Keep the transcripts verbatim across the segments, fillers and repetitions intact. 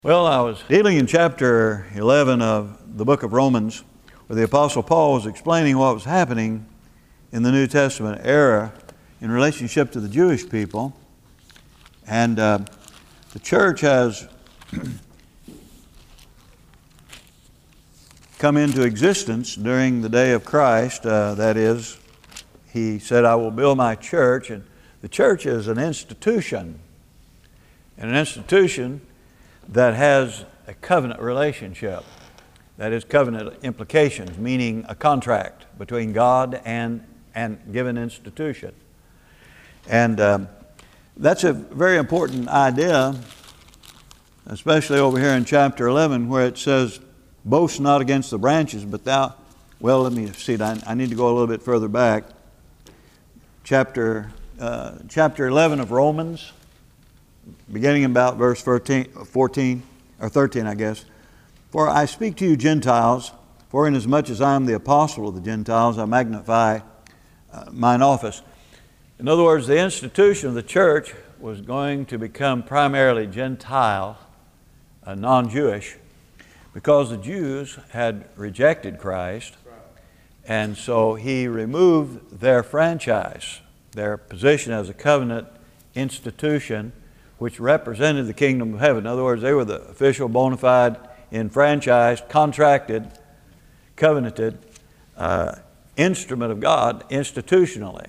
Well, I was dealing in chapter eleven of the book of Romans, where the Apostle Paul was explaining what was happening in the New Testament era in relationship to the Jewish people. And uh, the church has come into existence during the day of Christ. Uh, that is, he said, I will build my church. And the church is an institution. And an institution that has a covenant relationship. That is covenant implications, meaning a contract between God and and given institution. And um, that's a very important idea, especially over here in chapter eleven, where it says, boast not against the branches, but thou, well, let me see, I, I need to go a little bit further back. Chapter, uh, chapter eleven of Romans, beginning about verse fourteen, or thirteen, I guess. For I speak to you Gentiles, for inasmuch as I am the apostle of the Gentiles, I magnify uh, mine office. In other words, the institution of the church was going to become primarily Gentile, uh, non-Jewish, because the Jews had rejected Christ, and so he removed their franchise, their position as a covenant institution, which represented the kingdom of heaven. In other words, they were the official, bona fide, enfranchised, contracted, covenanted uh, instrument of God institutionally.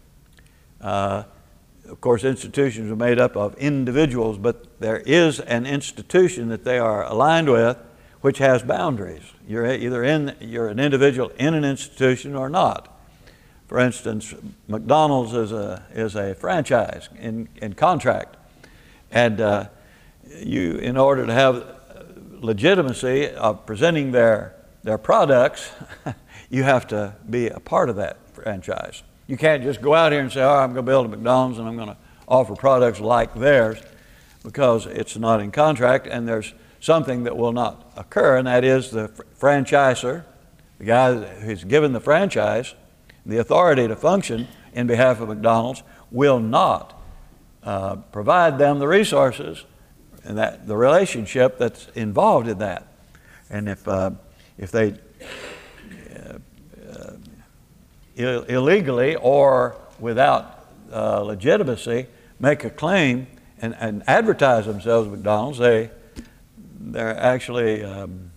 Uh, of course, institutions are made up of individuals, but there is an institution that they are aligned with which has boundaries. You're either in, you're an individual in an institution or not. For instance, McDonald's is a, is a franchise in, in contract. And uh, you, in order to have legitimacy of presenting their, their products, you have to be a part of that franchise. You can't just go out here and say, oh, I'm going to build a McDonald's and I'm going to offer products like theirs, because it's not in contract, and there's something that will not occur, and that is the franchisor, the guy who's given the franchise, the authority to function in behalf of McDonald's, will not Uh, provide them the resources and that the relationship that's involved in that. And if uh, if they uh, uh, Ill- illegally or without uh, legitimacy make a claim and, and advertise themselves as McDonald's, they they're actually um,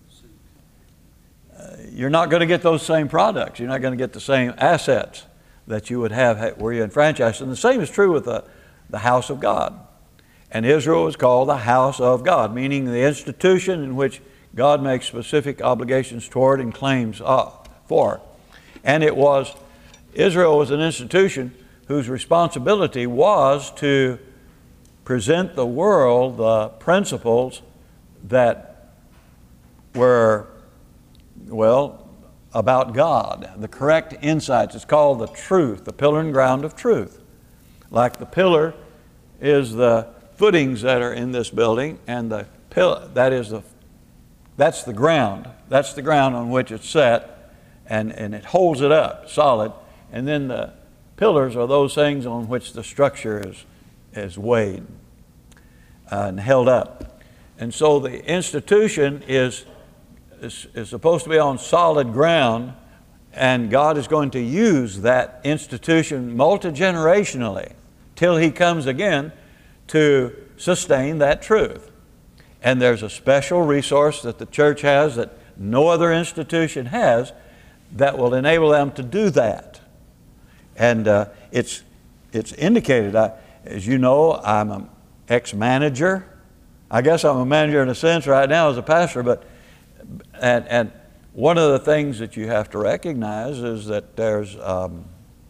uh, you're not going to get those same products. You're not going to get the same assets that you would have were you in franchise. And the same is true with the the house of God. And Israel was called the house of God, meaning the institution in which God makes specific obligations toward and claims for. And it was, Israel was an institution whose responsibility was to present the world the principles that were, well, about God, the correct insights. It's called the truth, the pillar and ground of truth. Like the pillar is the footings that are in this building, and the pillar, that is the, that's the ground. That's the ground on which it's set, and, and it holds it up solid. And then the pillars are those things on which the structure is, is weighed uh, and held up. And so the institution is, is, is supposed to be on solid ground, and God is going to use that institution multi-generationally till He comes again to sustain that truth. And there's a special resource that the church has that no other institution has that will enable them to do that. And uh, it's it's indicated. I, as you know, I'm an ex-manager. I guess I'm a manager in a sense right now as a pastor, but and, and one of the things that you have to recognize is that there's um,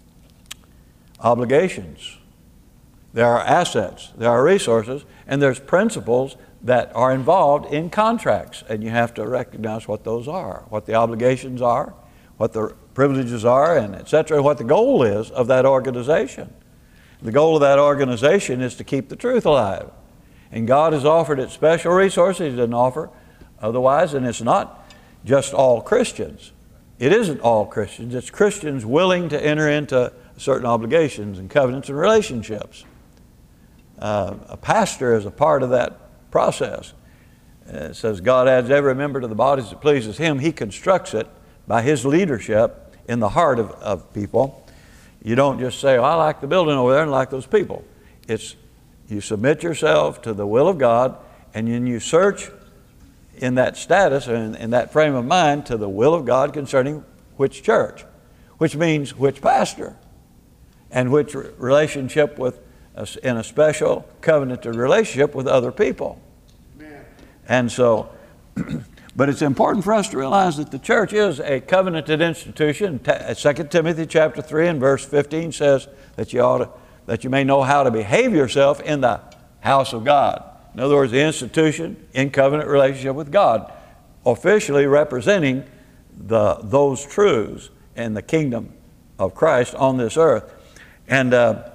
obligations. There are assets, there are resources, and there's principles that are involved in contracts. And you have to recognize what those are, what the obligations are, what the privileges are, and et cetera, what the goal is of that organization. The goal of that organization is to keep the truth alive. And God has offered it special resources He didn't offer otherwise, and it's not just all Christians. It isn't all Christians. It's Christians willing to enter into certain obligations and covenants and relationships. Uh, a pastor is a part of that process. Uh, it says God adds every member to the body as it pleases Him. He constructs it by His leadership in the heart of, of people. You don't just say, oh, I like the building over there and like those people. It's you submit yourself to the will of God, and then you search in that status and in, in that frame of mind to the will of God concerning which church, which means which pastor, and which re- relationship with us in a special covenanted relationship with other people. Amen. And so, but it's important for us to realize that the church is a covenanted institution. Second Timothy chapter three and verse fifteen says that you ought to, that you may know how to behave yourself in the house of God. In other words, the institution in covenant relationship with God, officially representing the those truths in the kingdom of Christ on this earth. And uh,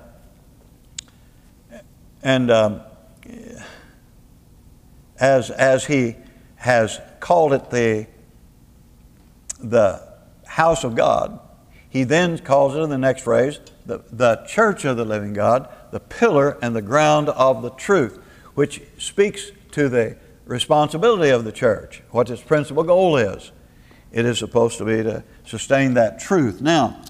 and um, as as he has called it the the house of God, he then calls it in the next phrase the the church of the living God, the pillar and the ground of the truth, which speaks to the responsibility of the church, what its principal goal is. It is supposed to be to sustain that truth. Now,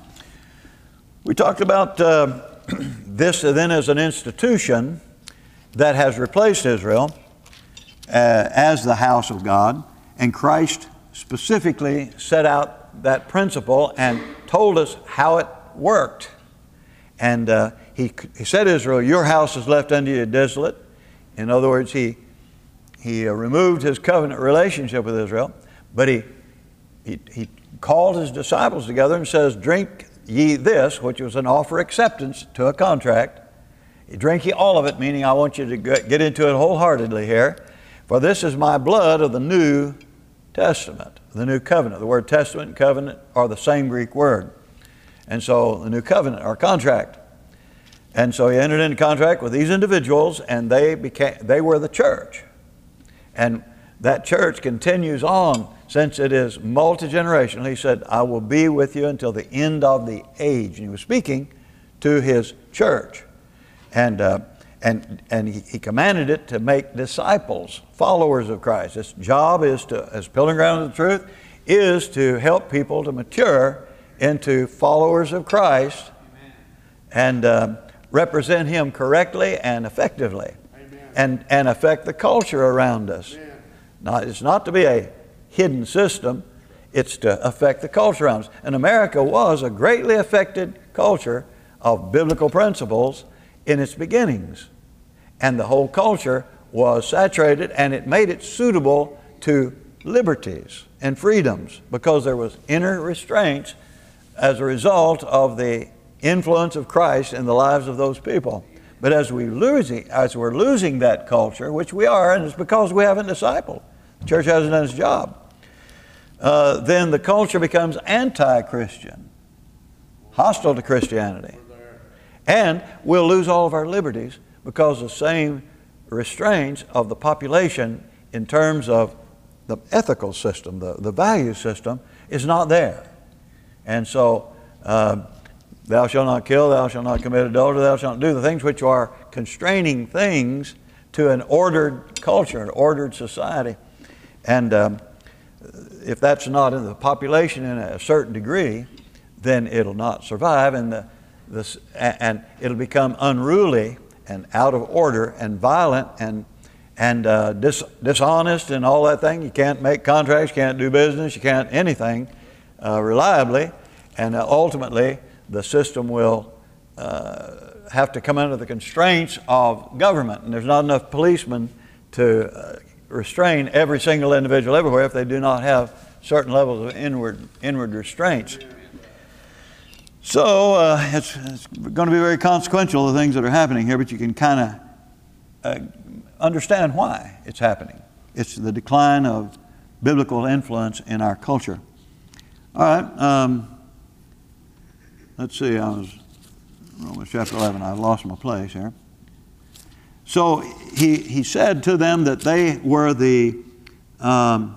we talked about uh, this then as an institution that has replaced Israel uh, as the house of God, and Christ specifically set out that principle and told us how it worked. And uh, he, he said, Israel, your house is left unto you desolate. In other words, he, he uh, removed his covenant relationship with Israel, but he, he, he called his disciples together and says, drink ye this, which was an offer acceptance to a contract. Drink ye all of it, meaning I want you to get into it wholeheartedly here. For this is my blood of the New Testament, the New Covenant. The word testament and covenant are the same Greek word. And so the New Covenant, or contract. And so he entered into contract with these individuals, and they became they were the church. And that church continues on since it is multi-generational. He said, I will be with you until the end of the age. And he was speaking to his church. And uh, and and he, he commanded it to make disciples, followers of Christ. Its job is to, as pillar and ground of the truth, is to help people to mature into followers of Christ. Amen. And uh, represent Him correctly and effectively. Amen. and and affect the culture around us. Amen. Now, it's not to be a hidden system, it's to affect the culture around us. And America was a greatly affected culture of biblical principles in its beginnings. And the whole culture was saturated, and it made it suitable to liberties and freedoms because there was inner restraints as a result of the influence of Christ in the lives of those people. But as we losing, as we're losing that culture, which we are, and it's because we haven't discipled, the church hasn't done its job, uh, then the culture becomes anti-Christian, hostile to Christianity. And we'll lose all of our liberties because the same restraints of the population in terms of the ethical system, the, the value system, is not there. And so, uh, thou shalt not kill, thou shalt not commit adultery, thou shalt not do the things which are constraining things to an ordered culture, an ordered society. And um, if that's not in the population in a certain degree, then it'll not survive, and the, the, and it'll become unruly and out of order and violent and and uh, dis, dishonest and all that thing. You can't make contracts, you can't do business, you can't anything uh, reliably, and uh, ultimately the system will uh, have to come under the constraints of government, and there's not enough policemen to uh, restrain every single individual everywhere if they do not have certain levels of inward inward restraints. So uh, it's, it's going to be very consequential, the things that are happening here, but you can kind of uh, understand why it's happening. It's the decline of biblical influence in our culture. All right. Um, let's see. I was Romans chapter eleven. I lost my place here. So he he said to them that they were the. Um,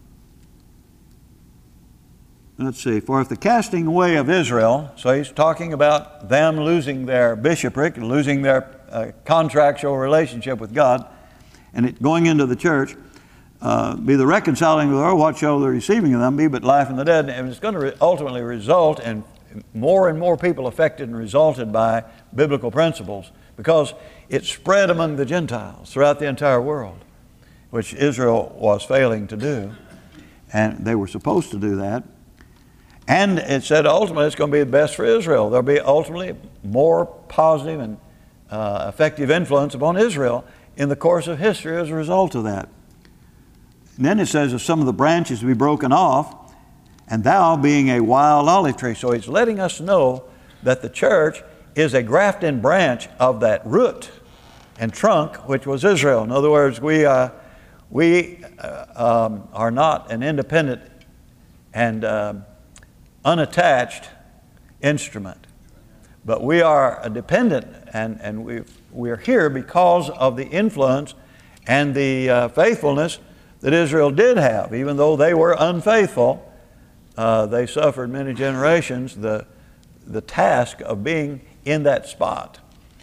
Let's see, for if the casting away of Israel, so he's talking about them losing their bishopric, losing their uh, contractual relationship with God, and it going into the church, uh, be the reconciling of the world, what shall the receiving of them be but life in the dead? And it's going to re- ultimately result in more and more people affected and resulted by biblical principles, because it spread among the Gentiles throughout the entire world, which Israel was failing to do. And they were supposed to do that. And it said ultimately it's going to be the best for Israel. There'll be ultimately more positive and uh, effective influence upon Israel in the course of history as a result of that. And then it says of some of the branches to be broken off, and thou being a wild olive tree. So he's letting us know that the church is a grafted branch of that root and trunk, which was Israel. In other words, we, uh, we uh, um, are not an independent and uh, unattached instrument, but we are a dependent, and, and we, we're here because of the influence and the uh, faithfulness that Israel did have. Even though they were unfaithful, uh, they suffered many generations the, the task of being in that spot.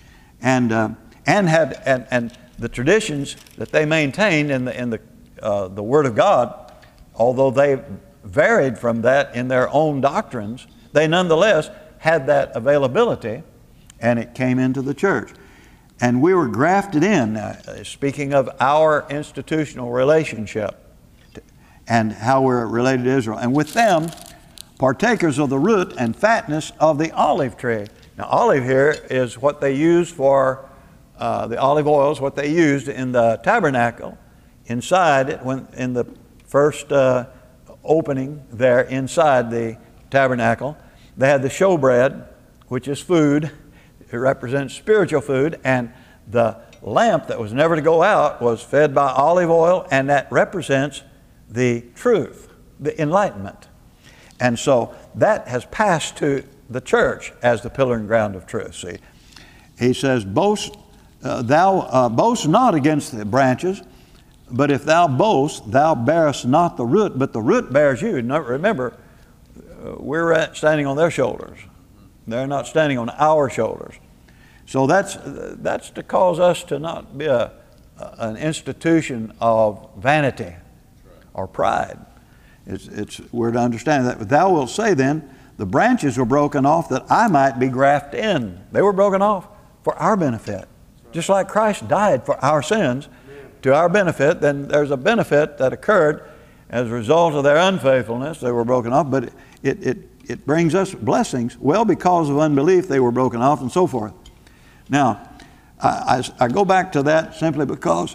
And, uh, and, had, and, and the traditions that they maintained in the, in the, uh, the Word of God, although they varied from that in their own doctrines, they nonetheless had that availability, and it came into the church. And we were grafted in, uh, speaking of our institutional relationship to, and how we're related to Israel. And with them, partakers of the root and fatness of the olive tree. Now, olive here is what they used for, uh, the olive oil is what they used in the tabernacle, inside it, when in the first uh, opening there inside the tabernacle. They had the showbread, which is food. It represents spiritual food, and the lamp that was never to go out was fed by olive oil, and that represents the truth, the enlightenment. And so that has passed to the church as the pillar and ground of truth. See, he says, boast, uh, thou uh, boast not against the branches, but if thou boast, thou bearest not the root, but the root bears you. Now, remember, uh, we're standing on their shoulders. They're not standing on our shoulders. So that's, that's to cause us to not be a, an institution of vanity or pride. It's, it's, we're to understand that. Thou wilt say then, the branches were broken off that I might be grafted in. They were broken off for our benefit. Just like Christ died for our sins to our benefit, then there's a benefit that occurred as a result of their unfaithfulness. They were broken off, but it, it, it brings us blessings. Well, because of unbelief, they were broken off and so forth. Now, I, I, I go back to that simply because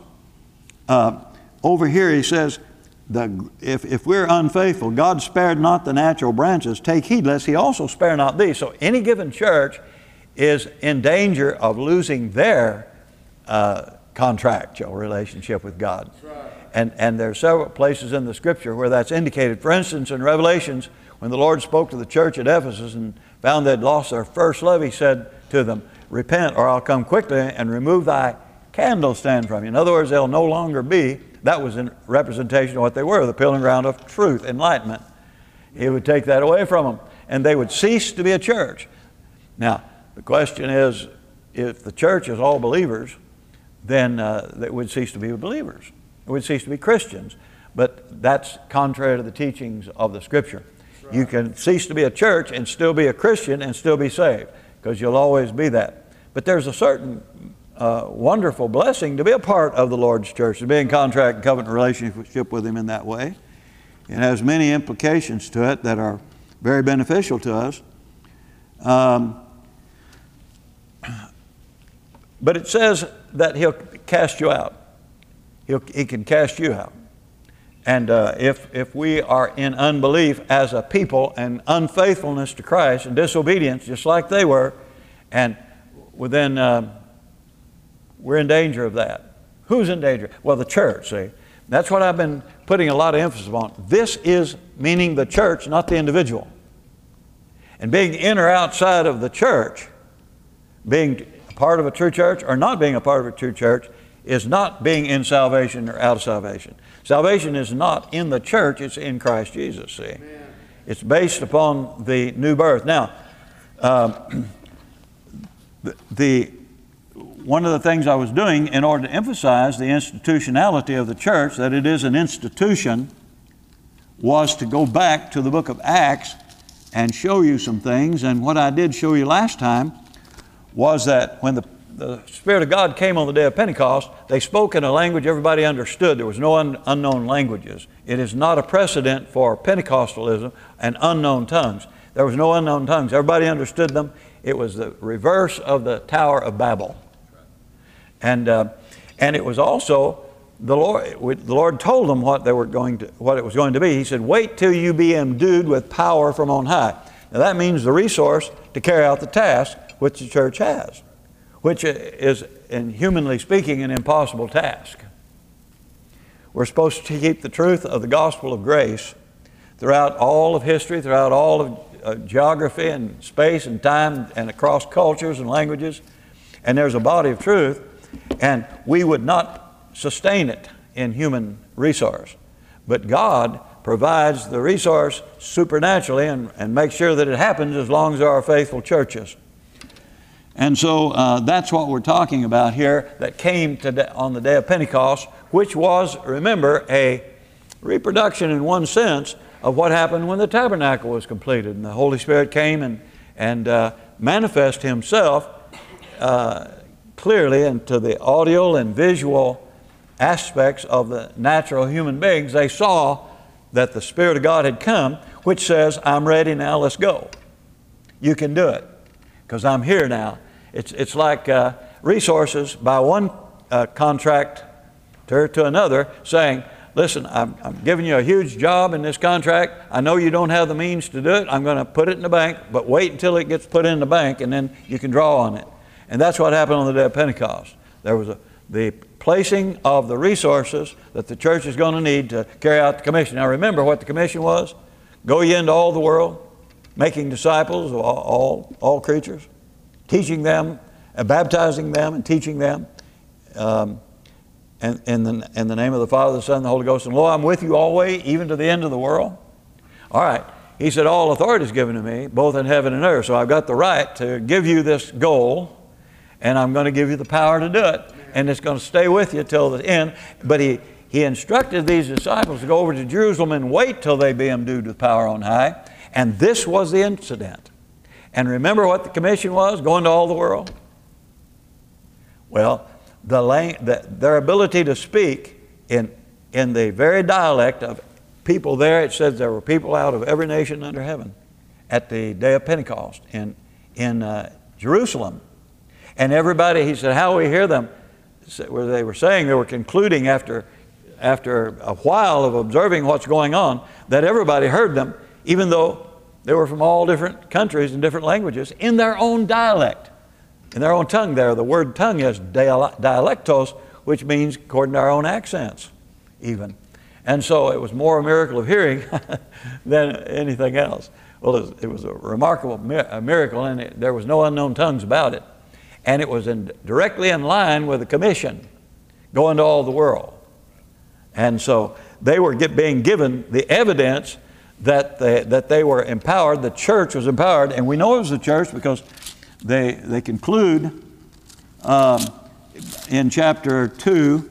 uh, over here he says, the, if, if we're unfaithful, God spared not the natural branches. Take heed lest he also spare not thee. So any given church is in danger of losing their uh, contractual relationship with God. Right. And, and there are several places in the Scripture where that's indicated. For instance, in Revelations, when the Lord spoke to the church at Ephesus and found they'd lost their first love, he said to them, repent or I'll come quickly and remove thy candlestand from you. In other words, they'll no longer be, that was in representation of what they were, the pillar and ground of truth, enlightenment. He would take that away from them, and they would cease to be a church. Now, the question is, if the church is all believers, then uh, they would cease to be believers. It would cease to be Christians. But that's contrary to the teachings of the Scripture. Right. You can cease to be a church and still be a Christian and still be saved, because you'll always be that. But there's a certain uh, wonderful blessing to be a part of the Lord's church, to be in contract and covenant relationship with Him in that way. It has many implications to it that are very beneficial to us. Um, but it says that He'll cast you out. He'll, he can cast you out. And uh, if, if we are in unbelief as a people and unfaithfulness to Christ and disobedience, just like they were, and within, uh, we're in danger of that. Who's in danger? Well, the church, see. That's what I've been putting a lot of emphasis on. This is meaning the church, not the individual. And being in or outside of the church, being a part of a true church or not being a part of a true church, is not being in salvation or out of salvation. Salvation is not in the church, it's in Christ Jesus, see. Amen. It's based upon the new birth. Now, um, the, the one of the things I was doing in order to emphasize the institutionality of the church, that it is an institution, was to go back to the book of Acts and show you some things. And what I did show you last time was that when the, the Spirit of God came on the day of Pentecost, they spoke in a language everybody understood. There was no un, unknown languages. It is not a precedent for Pentecostalism and unknown tongues. There was no unknown tongues. Everybody understood them. It was the reverse of the Tower of Babel. And, uh, and it was also, the Lord, the Lord told them what, they were going to, what it was going to be. He said, wait till you be endued with power from on high. Now that means the resource to carry out the task which the church has, which is, in humanly speaking, an impossible task. We're supposed to keep the truth of the gospel of grace throughout all of history, throughout all of uh, geography and space and time and across cultures and languages. And there's a body of truth, and we would not sustain it in human resource. But God provides the resource supernaturally and, and makes sure that it happens as long as there are faithful churches. And so uh, that's what we're talking about here, that came to on the day of Pentecost, which was, remember, a reproduction in one sense of what happened when the tabernacle was completed. And the Holy Spirit came and, and uh, manifested Himself uh, clearly into the audio and visual aspects of the natural human beings. They saw that the Spirit of God had come, which says, I'm ready now, let's go. You can do it, because I'm here now. It's, it's like uh, resources by one uh, contractor to another saying, listen, I'm, I'm giving you a huge job in this contract. I know you don't have the means to do it. I'm going to put it in the bank, but wait until it gets put in the bank and then you can draw on it. And that's what happened on the day of Pentecost. There was a, the placing of the resources that the church is going to need to carry out the commission. Now remember what the commission was. Go ye into all the world, making disciples of all, all, all creatures, teaching them, uh, baptizing them and teaching them um, in, in, the, in the name of the Father, the Son, and the Holy Ghost. And lo, I'm with you always, even to the end of the world. All right. He said, all authority is given to me, both in heaven and earth. So I've got the right to give you this goal, and I'm going to give you the power to do it. And it's going to stay with you till the end. But he, he instructed these disciples to go over to Jerusalem and wait till they be endued with power on high. And this was the incident. And remember what the commission was, going to all the world? Well, the, the, their ability to speak in, in the very dialect of people there, it says there were people out of every nation under heaven at the day of Pentecost in, in uh, Jerusalem. And everybody, he said, how we hear them, where they were saying, they were concluding after, after a while of observing what's going on, that everybody heard them, even though they were from all different countries and different languages, in their own dialect, in their own tongue there. The word tongue is dialectos, which means according to our own accents, even. And so it was more a miracle of hearing than anything else. Well, it was, it was a remarkable mi- a miracle, and it, there was no unknown tongues about it. And it was in, directly in line with the commission, going to all the world. And so they were get, being given the evidence that they, that they were empowered. The church was empowered, and we know it was the church because they, they conclude um, in chapter two,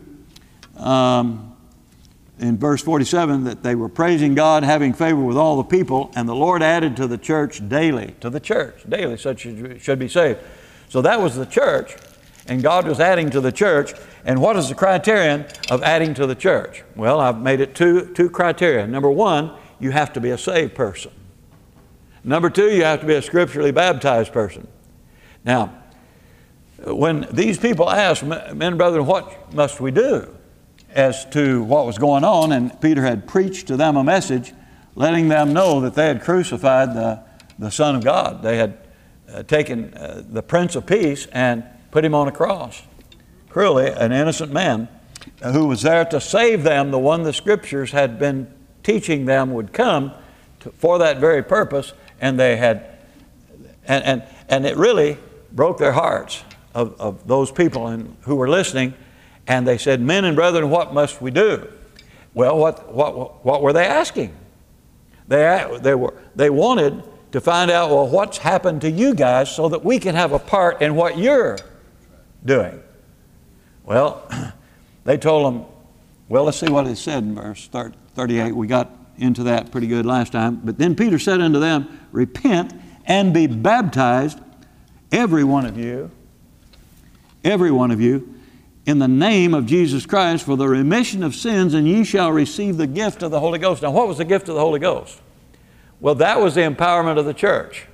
um, in verse forty-seven, that they were praising God, having favor with all the people, and the Lord added to the church daily, to the church daily, such should, should be saved. So that was the church, and God was adding to the church. And what is the criterion of adding to the church? Well, I've made it two, two criteria. Number one, you have to be a saved person. Number two, you have to be a scripturally baptized person. Now, when these people asked, men and brethren, what must we do as to what was going on? And Peter had preached to them a message, letting them know that they had crucified the, the Son of God. They had uh, taken uh, the Prince of Peace and put him on a cross. Cruelly, an innocent man who was there to save them, the one the Scriptures had been teaching them would come to, for that very purpose. And they had, and, and, and it really broke their hearts of, of those people and, who were listening. And they said, men and brethren, what must we do? Well, what, what, what were they asking? They, they, were, they wanted to find out, well, what's happened to you guys so that we can have a part in what you're doing? Well, they told him, well, let's see what it said in verse thirty-eight. We got into that pretty good last time. But then Peter said unto them, repent and be baptized, every one of you, every one of you, in the name of Jesus Christ for the remission of sins, and ye shall receive the gift of the Holy Ghost. Now, what was the gift of the Holy Ghost? Well, that was the empowerment of the church.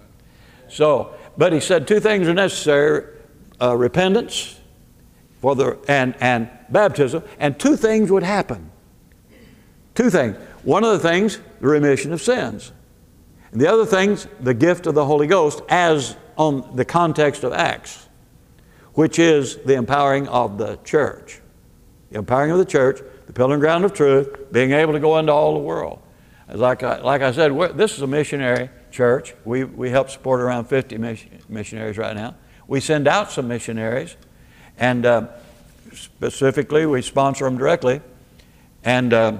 So, but he said two things are necessary, uh, repentance for the, and, and baptism, and two things would happen. Two things. One of the things, the remission of sins. And the other things, the gift of the Holy Ghost, as on the context of Acts, which is the empowering of the church. The empowering of the church, the pillar and ground of truth, being able to go into all the world. As like I, like I said, we're, this is a missionary church. We, we help support around fifty mission, missionaries right now. We send out some missionaries, and uh, specifically we sponsor them directly. And uh,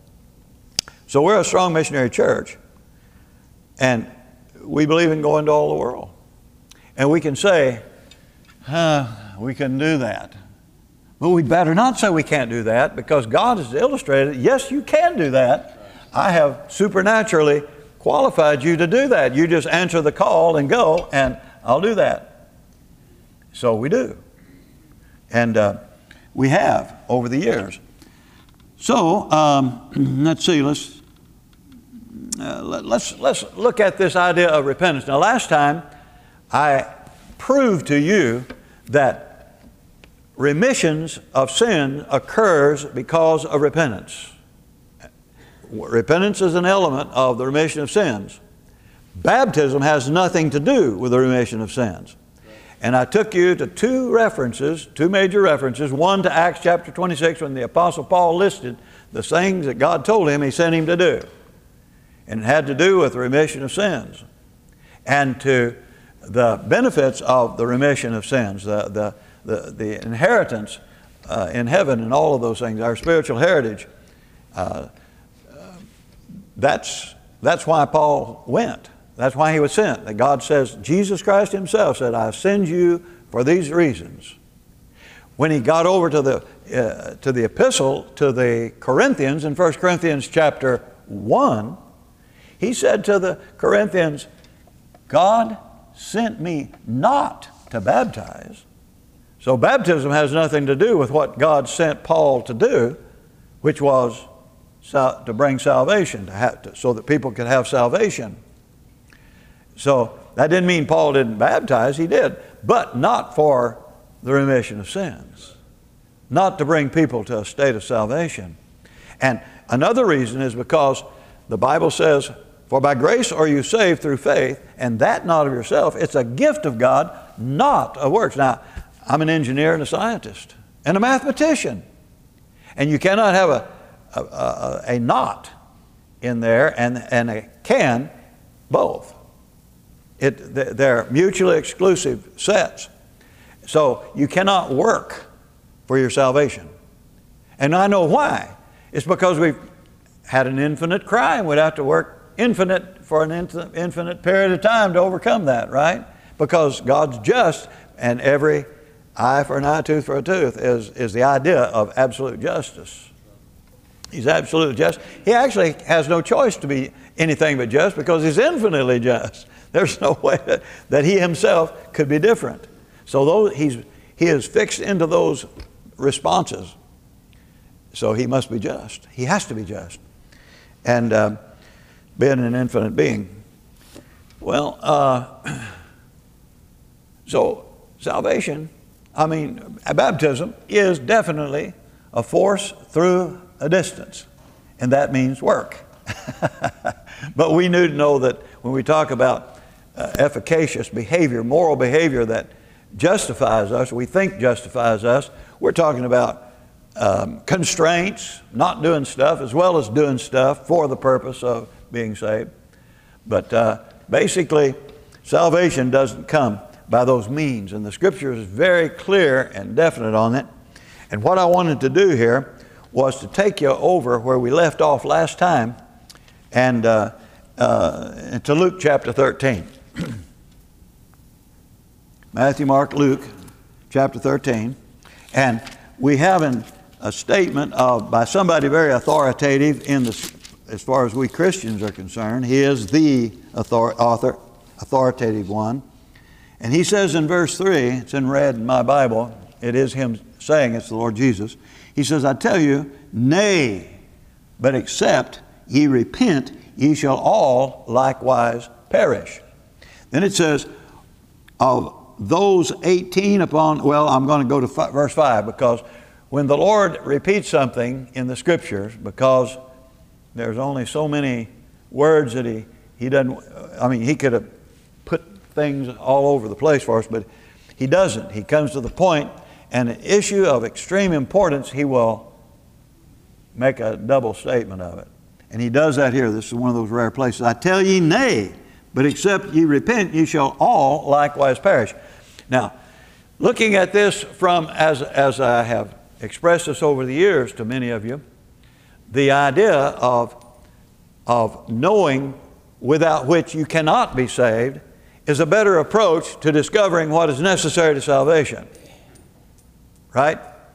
so we're a strong missionary church, and we believe in going to all the world. And we can say, huh, we can do that. But we better not say we can't do that, because God has illustrated, yes, you can do that. I have supernaturally qualified you to do that. You just answer the call and go, and I'll do that. So we do. And uh, we have over the years. So um, let's see, let's, uh, let, let's, let's look at this idea of repentance. Now, last time I proved to you that remissions of sin occurs because of repentance. Repentance is an element of the remission of sins. Baptism has nothing to do with the remission of sins. And I took you to two references, two major references, one to Acts chapter twenty-six, when the Apostle Paul listed the things that God told him he sent him to do. And it had to do with the remission of sins and to the benefits of the remission of sins, the, the, the, the inheritance uh, in heaven and all of those things, our spiritual heritage. Uh, That's, that's why Paul went. That's why he was sent. That God says, Jesus Christ himself said, I send you for these reasons. When he got over to the, uh, to the epistle to the Corinthians in First Corinthians chapter one, he said to the Corinthians, God sent me not to baptize. So baptism has nothing to do with what God sent Paul to do, which was to bring salvation, to have to, so that people could have salvation. So that didn't mean Paul didn't baptize, he did, but not for the remission of sins, not to bring people to a state of salvation. And another reason is because the Bible says, for by grace are you saved through faith, and that not of yourself. It's a gift of God, not of works. Now, I'm an engineer and a scientist and a mathematician, and you cannot have a A, a, a not in there and, and a can, both. It, they're mutually exclusive sets. So you cannot work for your salvation. And I know why. It's because we've had an infinite crime. We'd have to work infinite for an infinite period of time to overcome that, right? Because God's just, and every eye for an eye, tooth for a tooth is, is the idea of absolute justice. He's absolutely just. He actually has no choice to be anything but just, because he's infinitely just. There's no way that, that he himself could be different. So those, he's, he is fixed into those responses. So he must be just. He has to be just. And uh, being an infinite being. Well, uh, so salvation, I mean, baptism is definitely a force through a distance, and that means work. But we need to know that when we talk about uh, efficacious behavior, moral behavior that justifies us, we think justifies us, we're talking about um, constraints, not doing stuff, as well as doing stuff for the purpose of being saved. But uh, basically, salvation doesn't come by those means, and the Scripture is very clear and definite on it. And what I wanted to do here was to take you over where we left off last time, and uh, uh, to Luke chapter thirteen. Matthew, Mark, Luke chapter thirteen, and we have an, a statement of by somebody very authoritative in the, as far as we Christians are concerned. He is the author, author, authoritative one. And he says in verse three, it's in red in my Bible, it is him saying, it's the Lord Jesus. He says, I tell you, nay, but except ye repent, ye shall all likewise perish. Then it says, of those eighteen upon, well, I'm going to go to five, verse five, because when the Lord repeats something in the Scriptures, because there's only so many words that he, he doesn't, I mean, he could have put things all over the place for us, but he doesn't. He comes to the point, and an issue of extreme importance, he will make a double statement of it. And he does that here. This is one of those rare places. I tell ye, nay, but except ye repent, ye shall all likewise perish. Now, looking at this from, as, as I have expressed this over the years to many of you, the idea of, of knowing without which you cannot be saved is a better approach to discovering what is necessary to salvation. Right?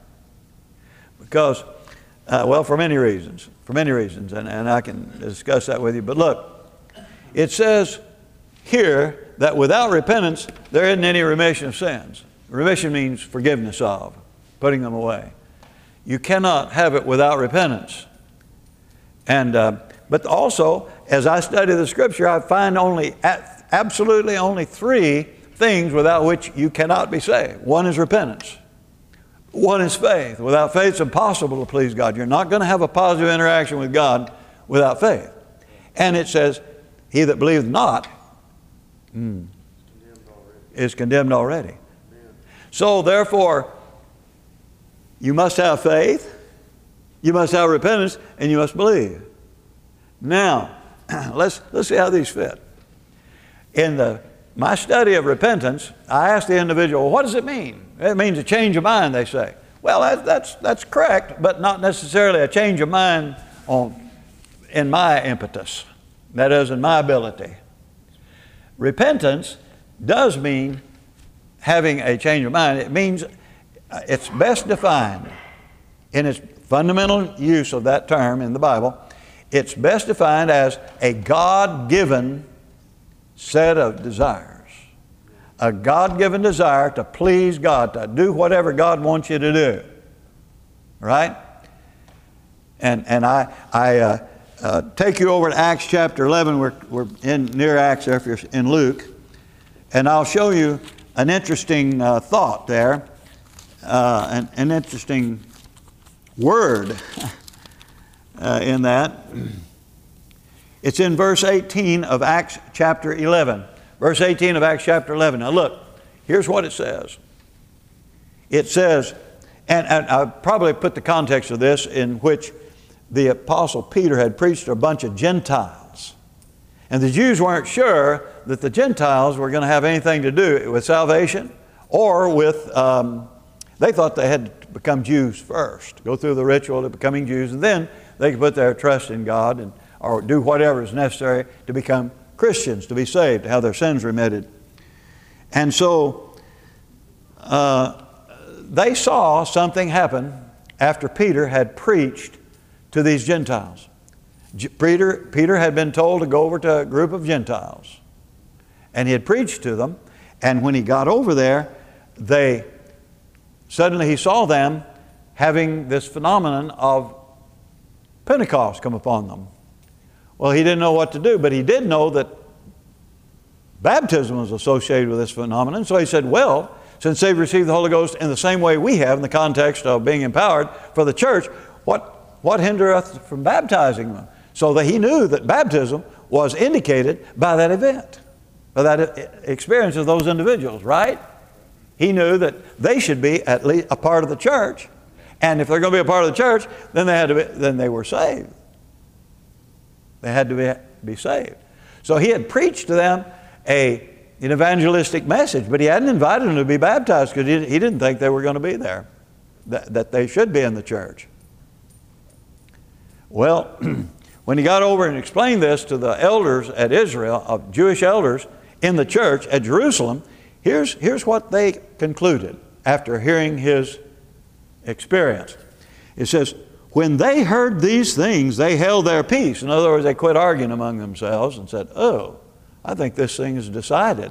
Because, uh, well, for many reasons. For many reasons, and, and I can discuss that with you. But look, it says here that without repentance, there isn't any remission of sins. Remission means forgiveness of, putting them away. You cannot have it without repentance. And uh, but also, as I study the Scripture, I find only absolutely only three things without which you cannot be saved. One is repentance. One is faith. Without faith, it's impossible to please God. You're not going to have a positive interaction with God without faith. And it says, he that believeth not mm, is condemned already. So therefore, you must have faith, you must have repentance, and you must believe. Now, let's, let's see how these fit. In the, my study of repentance, I asked the individual, well, what does it mean? It means a change of mind, they say. Well, that, that's, that's correct, but not necessarily a change of mind on, in my impetus. That is, in my ability. Repentance does mean having a change of mind. It means it's best defined in its fundamental use of that term in the Bible. It's best defined as a God-given set of desires. A God-given desire to please God, to do whatever God wants you to do. Right? And, and I, I uh, uh, take you over to Acts chapter eleven. We're, we're in near Acts there if you're in Luke. And I'll show you an interesting uh, thought there. Uh, an, an interesting word uh, in that. It's in verse eighteen of Acts chapter eleven. Verse eighteen of Acts chapter eleven. Now look, here's what it says. It says, and, and I probably put the context of this in which the Apostle Peter had preached to a bunch of Gentiles. And the Jews weren't sure that the Gentiles were going to have anything to do with salvation or with, um, they thought they had to become Jews first, go through the ritual of becoming Jews, and then they could put their trust in God and or do whatever is necessary to become Christians, to be saved, to have their sins remitted. And so uh, they saw something happen after Peter had preached to these Gentiles. Peter, Peter had been told to go over to a group of Gentiles, and he had preached to them, and when he got over there, they suddenly he saw them having this phenomenon of Pentecost come upon them. Well, he didn't know what to do, but he did know that baptism was associated with this phenomenon. So he said, well, since they've received the Holy Ghost in the same way we have in the context of being empowered for the church, what, what hindereth from baptizing them? So that he knew that baptism was indicated by that event, by that experience of those individuals, right? He knew that they should be at least a part of the church. And if they're going to be a part of the church, then they had to be, then they were saved. They had to be, be saved. So he had preached to them a, an evangelistic message, but he hadn't invited them to be baptized because he, he didn't think they were going to be there, that, that they should be in the church. Well, when he got over and explained this to the elders at Israel, of Jewish elders in the church at Jerusalem, here's, here's what they concluded after hearing his experience. It says, when they heard these things, they held their peace. In other words, they quit arguing among themselves and said, oh, I think this thing is decided.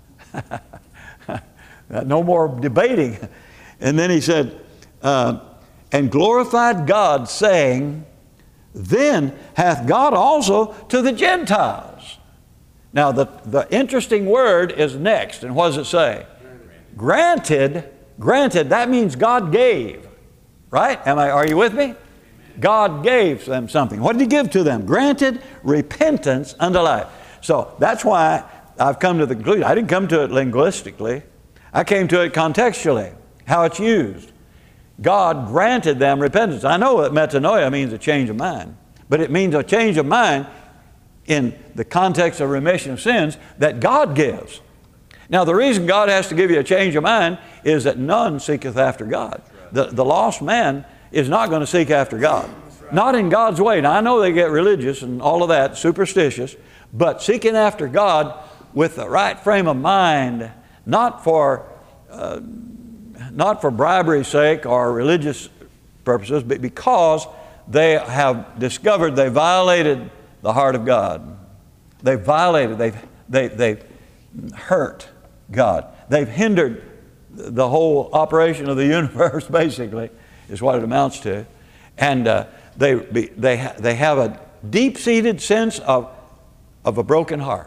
No more debating. And then he said, uh, and glorified God, saying, then hath God also to the Gentiles. Now, the, the interesting word is next. And what does it say? Granted. Granted, that means God gave. Right? Am I, are you with me? God gave them something. What did He give to them? Granted repentance unto life. So that's why I've come to the conclusion. I didn't come to it linguistically. I came to it contextually, how it's used. God granted them repentance. I know that metanoia means a change of mind, but it means a change of mind in the context of remission of sins that God gives. Now, the reason God has to give you a change of mind is that none seeketh after God. The, the lost man is not going to seek after God. Not in God's way. Now, I know they get religious and all of that, superstitious, but seeking after God with the right frame of mind, not for, uh, not for bribery's sake or religious purposes, but because they have discovered they violated the heart of God. They violated, they've, they, they've hurt God. They've hindered the whole operation of the universe, basically, is what it amounts to. And uh, they, be, they, ha they have a deep-seated sense of, of a broken heart.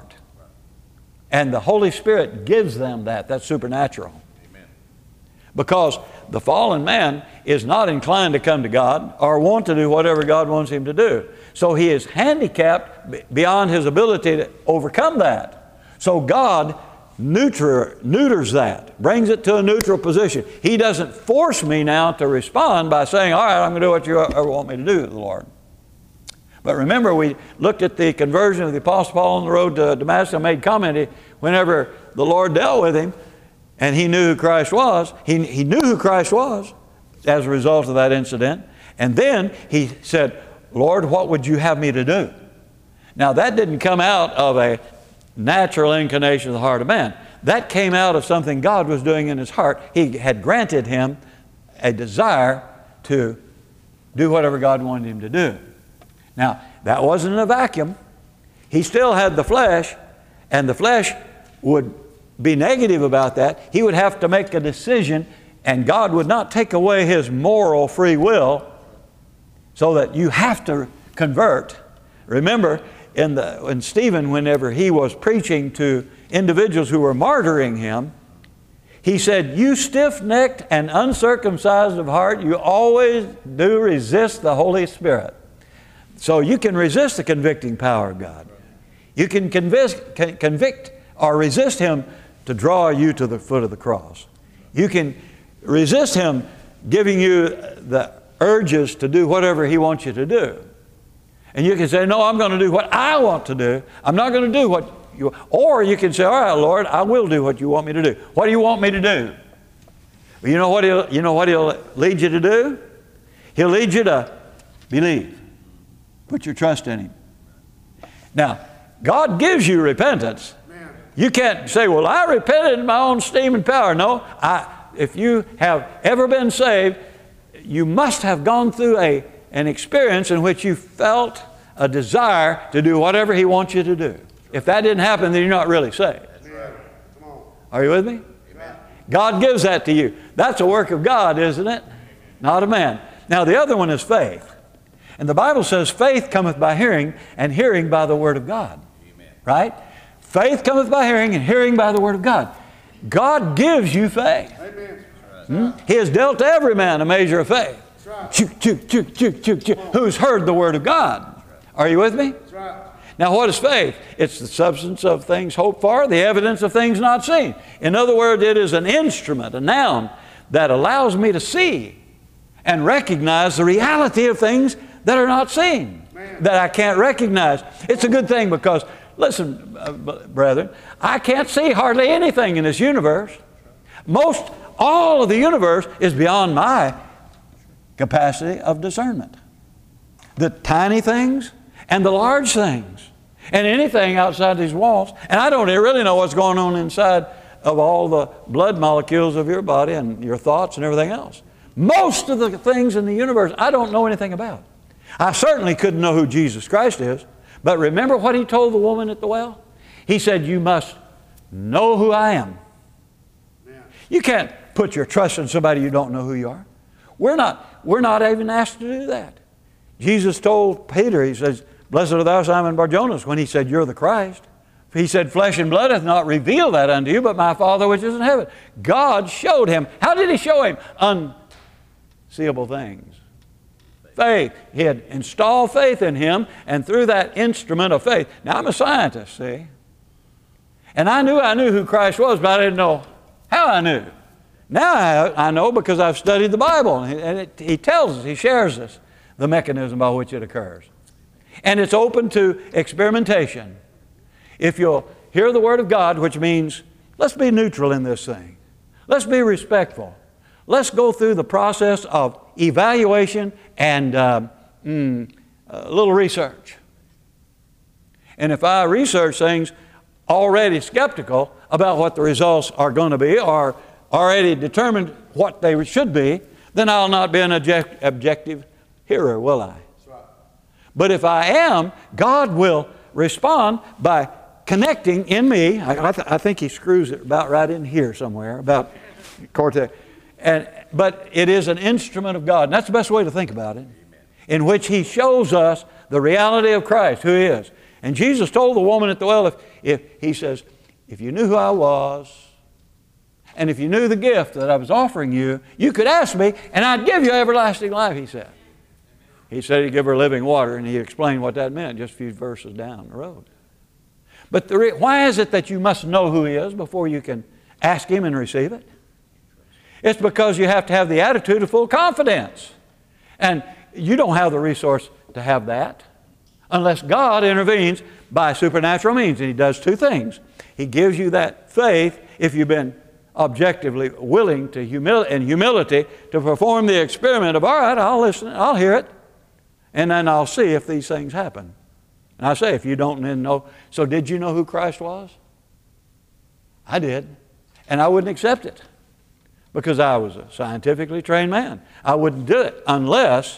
And the Holy Spirit gives them that. That's supernatural. Amen. Because the fallen man is not inclined to come to God or want to do whatever God wants him to do. So he is handicapped beyond his ability to overcome that. So God neuter, neuters that, brings it to a neutral position. He doesn't force me now to respond by saying, all right, I'm going to do what you ever want me to do, the Lord. But remember, we looked at the conversion of the Apostle Paul on the road to Damascus. I made comment, whenever the Lord dealt with him and he knew who Christ was, he, he knew who Christ was as a result of that incident. And then he said, Lord, what would you have me to do? Now, that didn't come out of a natural inclination of the heart of man. That came out of something God was doing in his heart. He had granted him a desire to do whatever God wanted him to do. Now, that wasn't in a vacuum. He still had the flesh, and the flesh would be negative about that. He would have to make a decision, and God would not take away his moral free will so that you have to convert. Remember, in, the, in Stephen, whenever he was preaching to individuals who were martyring him, he said, you stiff-necked and uncircumcised of heart, you always do resist the Holy Spirit. So you can resist the convicting power of God. You can convict, convict or resist Him to draw you to the foot of the cross. You can resist Him giving you the urges to do whatever He wants you to do. And you can say, no, I'm going to do what I want to do. I'm not going to do what you want. Or you can say, all right, Lord, I will do what you want me to do. What do you want me to do? Well, you know what he'll, you know what He'll lead you to do? He'll lead you to believe. Put your trust in Him. Now, God gives you repentance. You can't say, well, I repented in my own steam and power. No, I, if you have ever been saved, you must have gone through a, an experience in which you felt a desire to do whatever He wants you to do. If that didn't happen, then you're not really saved. Are you with me? Amen. God gives that to you. That's a work of God, isn't it? Not of man. Now, the other one is faith. And the Bible says faith cometh by hearing, and hearing by the Word of God. Amen. Right? Faith cometh by hearing, and hearing by the Word of God. God gives you faith. Amen. Hmm? He has dealt to every man a measure of faith. Right. Chuk, chuk, chuk, chuk, chuk, chuk, who's heard the Word of God. Right. Are you with me? Right. Now, what is faith? It's the substance of things hoped for, the evidence of things not seen. In other words, it is an instrument, a noun, that allows me to see and recognize the reality of things that are not seen, Man. that I can't recognize. It's a good thing because, listen, uh, brethren, I can't see hardly anything in this universe. Most, all of the universe is beyond my capacity of discernment. The tiny things and the large things and anything outside these walls. And I don't really know what's going on inside of all the blood molecules of your body and your thoughts and everything else. Most of the things in the universe I don't know anything about. I certainly couldn't know who Jesus Christ is, but remember what He told the woman at the well? He said, you must know who I am. Yeah. You can't put your trust in somebody you don't know who you are. We're not, we're not even asked to do that. Jesus told Peter, He says, blessed art thou, Simon Bar-Jonas, when He said, you're the Christ. He said, flesh and blood hath not revealed that unto you, but my Father which is in heaven. God showed him. How did He show him? Unseeable things. Faith. He had installed faith in him, and through that instrument of faith. Now, I'm a scientist, see? And I knew I knew who Christ was, but I didn't know how I knew. Now I, I know because I've studied the Bible, and, and it, He tells us, He shares us the mechanism by which it occurs. And it's open to experimentation. If you'll hear the Word of God, which means let's be neutral in this thing. Let's be respectful. Let's go through the process of evaluation and uh, mm, a little research. And if I research things already skeptical about what the results are going to be or already determined what they should be, then I'll not be an object, objective hearer, will I? That's right. But if I am, God will respond by connecting in me. I, I, th- I think He screws it about right in here somewhere, about cortex. And, but it is an instrument of God. And that's the best way to think about it. In which He shows us the reality of Christ, who He is. And Jesus told the woman at the well, if, if He says, if you knew who I was, and if you knew the gift that I was offering you, you could ask me, and I'd give you everlasting life, He said. He said He'd give her living water, and He explained what that meant just a few verses down the road. But the re- why is it that you must know who He is before you can ask Him and receive it? It's because you have to have the attitude of full confidence. And you don't have the resource to have that unless God intervenes by supernatural means. And He does two things. He gives you that faith if you've been objectively willing to humil- in humility to perform the experiment of, all right, I'll listen, I'll hear it, and then I'll see if these things happen. And I say, if you don't then know, so did you know who Christ was? I did. And I wouldn't accept it because I was a scientifically trained man. I wouldn't do it unless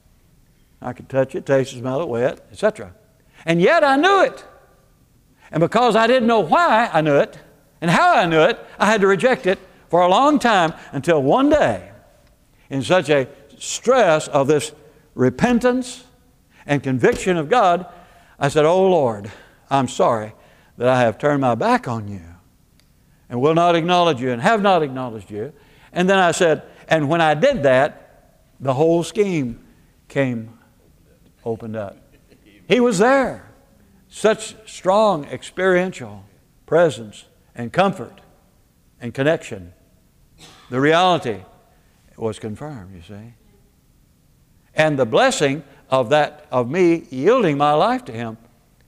I could touch it, taste it, smell it, wet, et cetera. And yet I knew it. And because I didn't know why I knew it and how I knew it, I had to reject it for a long time until one day, in such a stress of this repentance and conviction of God, I said, oh Lord, I'm sorry that I have turned my back on you and will not acknowledge you and have not acknowledged you. And then I said, and when I did that, the whole scheme came opened up. He was there. Such strong experiential presence and comfort and connection. The reality was confirmed, you see. And the blessing of that, of me yielding my life to Him,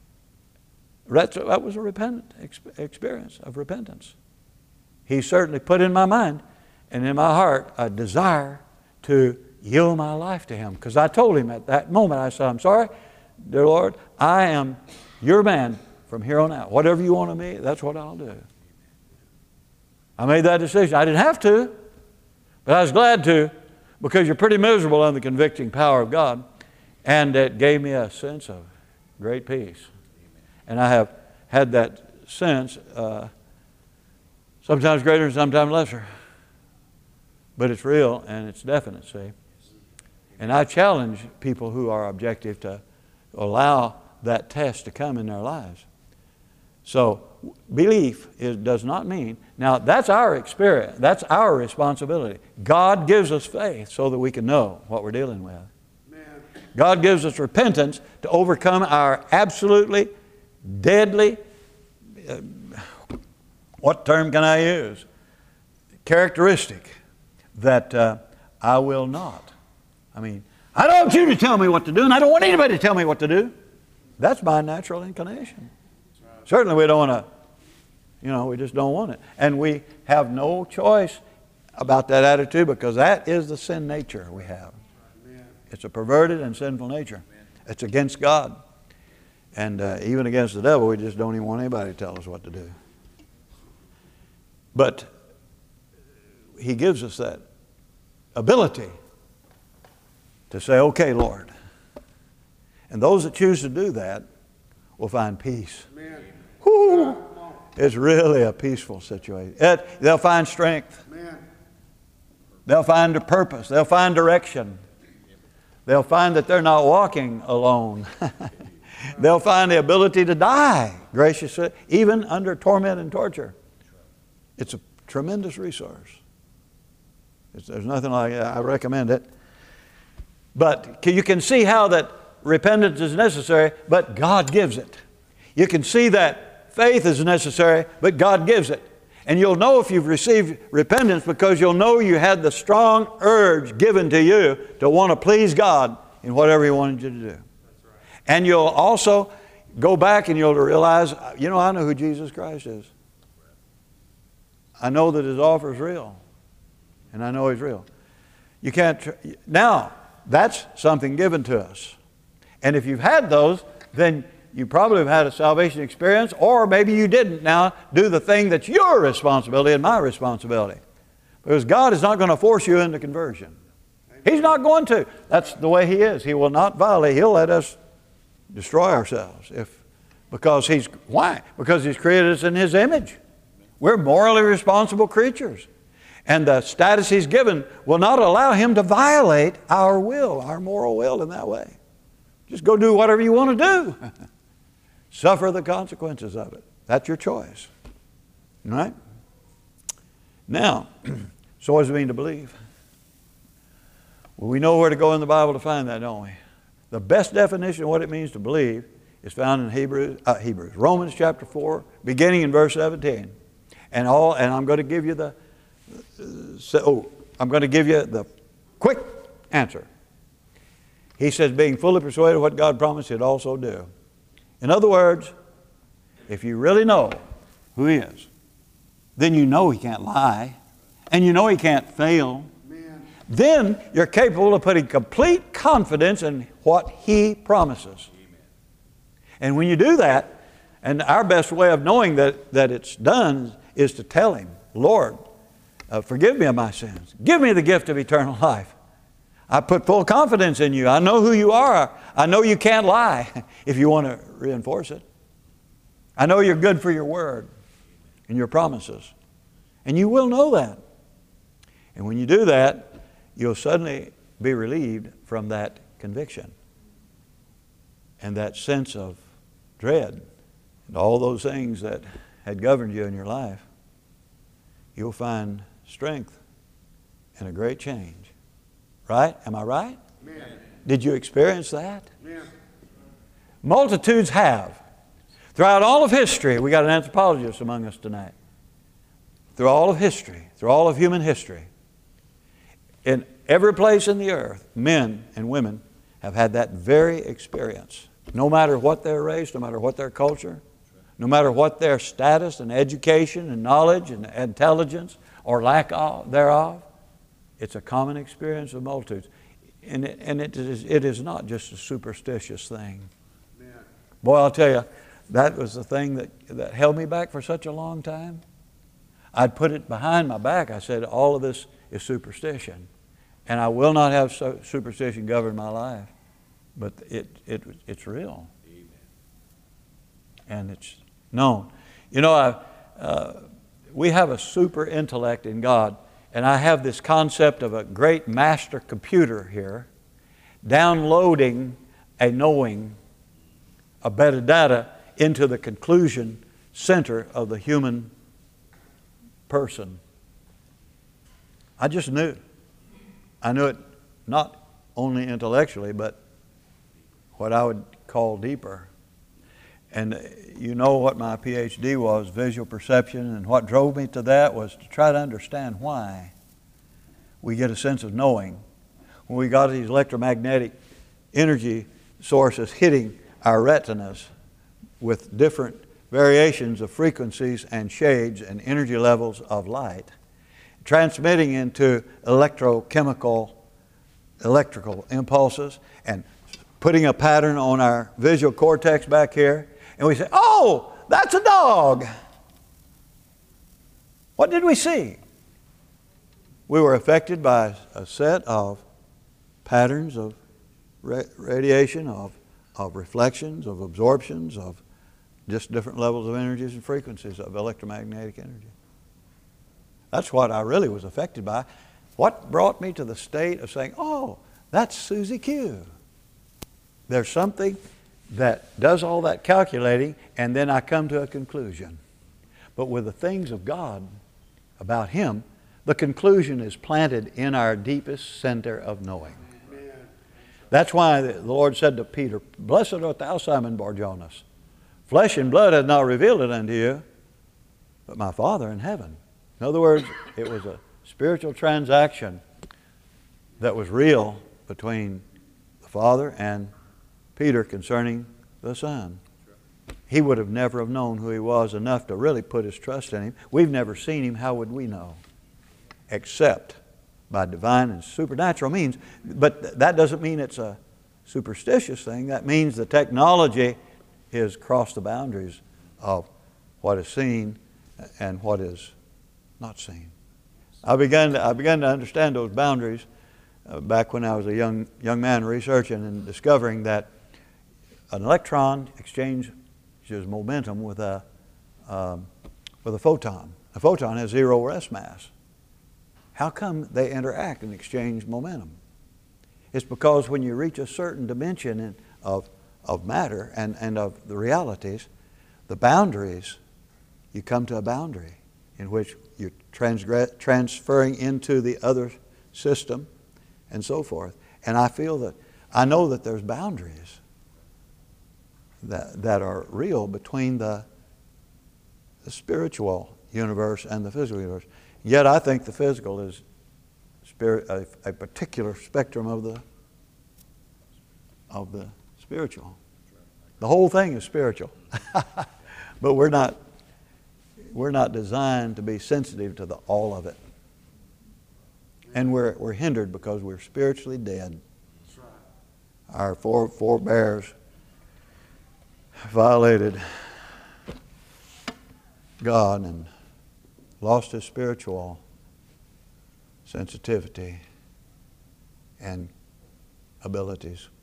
that, that was a repentant experience of repentance. He certainly put in my mind and in my heart a desire to yield my life to Him. Because I told Him at that moment, I said, I'm sorry, dear Lord, I am your man from here on out. Whatever you want of me, that's what I'll do. I made that decision. I didn't have to, but I was glad to, because you're pretty miserable under the convicting power of God. And it gave me a sense of great peace. And I have had that sense, uh, sometimes greater and sometimes lesser. But it's real and it's definite, see. And I challenge people who are objective to allow that test to come in their lives. So belief is, does not mean, now that's our experience, that's our responsibility. God gives us faith so that we can know what we're dealing with. Amen. God gives us repentance to overcome our absolutely deadly, uh, what term can I use? Characteristic that uh, I will not. I mean, I don't want you to tell me what to do, and I don't want anybody to tell me what to do. That's my natural inclination. Right. Certainly we don't want to, you know, we just don't want it. And we have no choice about that attitude because that is the sin nature we have. Amen. It's a perverted and sinful nature. Amen. It's against God. And uh, even against the devil, we just don't even want anybody to tell us what to do. But He gives us that ability to say, okay, Lord. And those that choose to do that will find peace. Amen. Whoo! It's really a peaceful situation. It, they'll find strength. Amen. They'll find a purpose. They'll find direction. They'll find that they're not walking alone. They'll find the ability to die graciously, even under torment and torture. It's a tremendous resource. It's, there's nothing like it. I recommend it. But you can see how that repentance is necessary, but God gives it. You can see that faith is necessary, but God gives it. And you'll know if you've received repentance because you'll know you had the strong urge given to you to want to please God in whatever He wanted you to do. That's right. And you'll also go back and you'll realize, you know, I know who Jesus Christ is. I know that His offer is real. And I know He's real. You can't, tr- now, that's something given to us. And if you've had those, then you probably have had a salvation experience, or maybe you didn't. Now, do the thing that's your responsibility and my responsibility. Because God is not going to force you into conversion. He's not going to. That's the way He is. He will not violate. He'll let us destroy ourselves. If, because He's, why? Because He's created us in His image. We're morally responsible creatures. And the status He's given will not allow Him to violate our will, our moral will in that way. Just go do whatever you want to do. Suffer the consequences of it. That's your choice. All right? Now, so what does it mean to believe? Well, we know where to go in the Bible to find that, don't we? The best definition of what it means to believe is found in Hebrews, uh, Hebrews, Romans chapter four, beginning in verse seventeen. And all, and I'm going to give you the, uh, oh, I'm going to give you the quick answer. He says, being fully persuaded of what God promised, He'd also do. In other words, if you really know who He is, then you know He can't lie, and you know He can't fail. Amen. Then you're capable of putting complete confidence in what He promises. Amen. And when you do that, and our best way of knowing that, that it's done is to tell Him, Lord, uh, forgive me of my sins. Give me the gift of eternal life. I put full confidence in You. I know who You are. I know You can't lie, if you want to reinforce it. I know You're good for Your word and Your promises. And you will know that. And when you do that, you'll suddenly be relieved from that conviction and that sense of dread and all those things that had governed you in your life. You'll find strength and a great change. Right? Am I right? Amen. Did you experience that? Amen. Multitudes have. Throughout all of history, we got an anthropologist among us tonight. Through all of history, through all of human history, in every place in the earth, men and women have had that very experience. No matter what their race, no matter what their culture, no matter what their status and education and knowledge and intelligence or lack of, thereof, it's a common experience of multitudes. And it, and it, is, it is not just a superstitious thing. Amen. Boy, I'll tell you, that was the thing that, that held me back for such a long time. I'd put it behind my back. I said, all of this is superstition. And I will not have so, superstition govern my life. But it, it, it's real. Amen. And it's known. You know, I, uh, we have a super intellect in God. And I have this concept of a great master computer here downloading a knowing, a bit of data into the conclusion center of the human person. I just knew. I knew it not only intellectually, but what I would call deeper. And you know what my P H D was, visual perception, and what drove me to that was to try to understand why we get a sense of knowing. When we got these electromagnetic energy sources hitting our retinas with different variations of frequencies and shades and energy levels of light, transmitting into electrochemical, electrical impulses and putting a pattern on our visual cortex back here. And we say, oh, that's a dog. What did we see? We were affected by a set of patterns of ra- radiation, of, of reflections, of absorptions, of just different levels of energies and frequencies of electromagnetic energy. That's what I really was affected by. What brought me to the state of saying, oh, that's Susie Q. There's something that does all that calculating, and then I come to a conclusion. But with the things of God, about Him, the conclusion is planted in our deepest center of knowing. Amen. That's why the Lord said to Peter, blessed art thou, Simon Bar-Jonas. Flesh and blood hath not revealed it unto you, but my Father in heaven. In other words, it was a spiritual transaction that was real between the Father and Peter concerning the Son. He would have never have known who He was enough to really put his trust in Him. We've never seen Him. How would we know? Except by divine and supernatural means. But that doesn't mean it's a superstitious thing. That means the technology is crossed the boundaries of what is seen and what is not seen. I began to, I began to understand those boundaries uh, back when I was a young young man researching and discovering that an electron exchanges momentum with a um, with a photon. A photon has zero rest mass. How come they interact and exchange momentum? It's because when you reach a certain dimension in, of of matter and, and of the realities, the boundaries, you come to a boundary in which you're transgress, transferring into the other system and so forth. And I feel that, I know that there's boundaries that, that are real between the, the spiritual universe and the physical universe. Yet I think the physical is spirit, a, a particular spectrum of the, of the spiritual. The whole thing is spiritual. But we're not we're not designed to be sensitive to the all of it. And we're we're hindered because we're spiritually dead. Our fore, forebears violated God and lost His spiritual sensitivity and abilities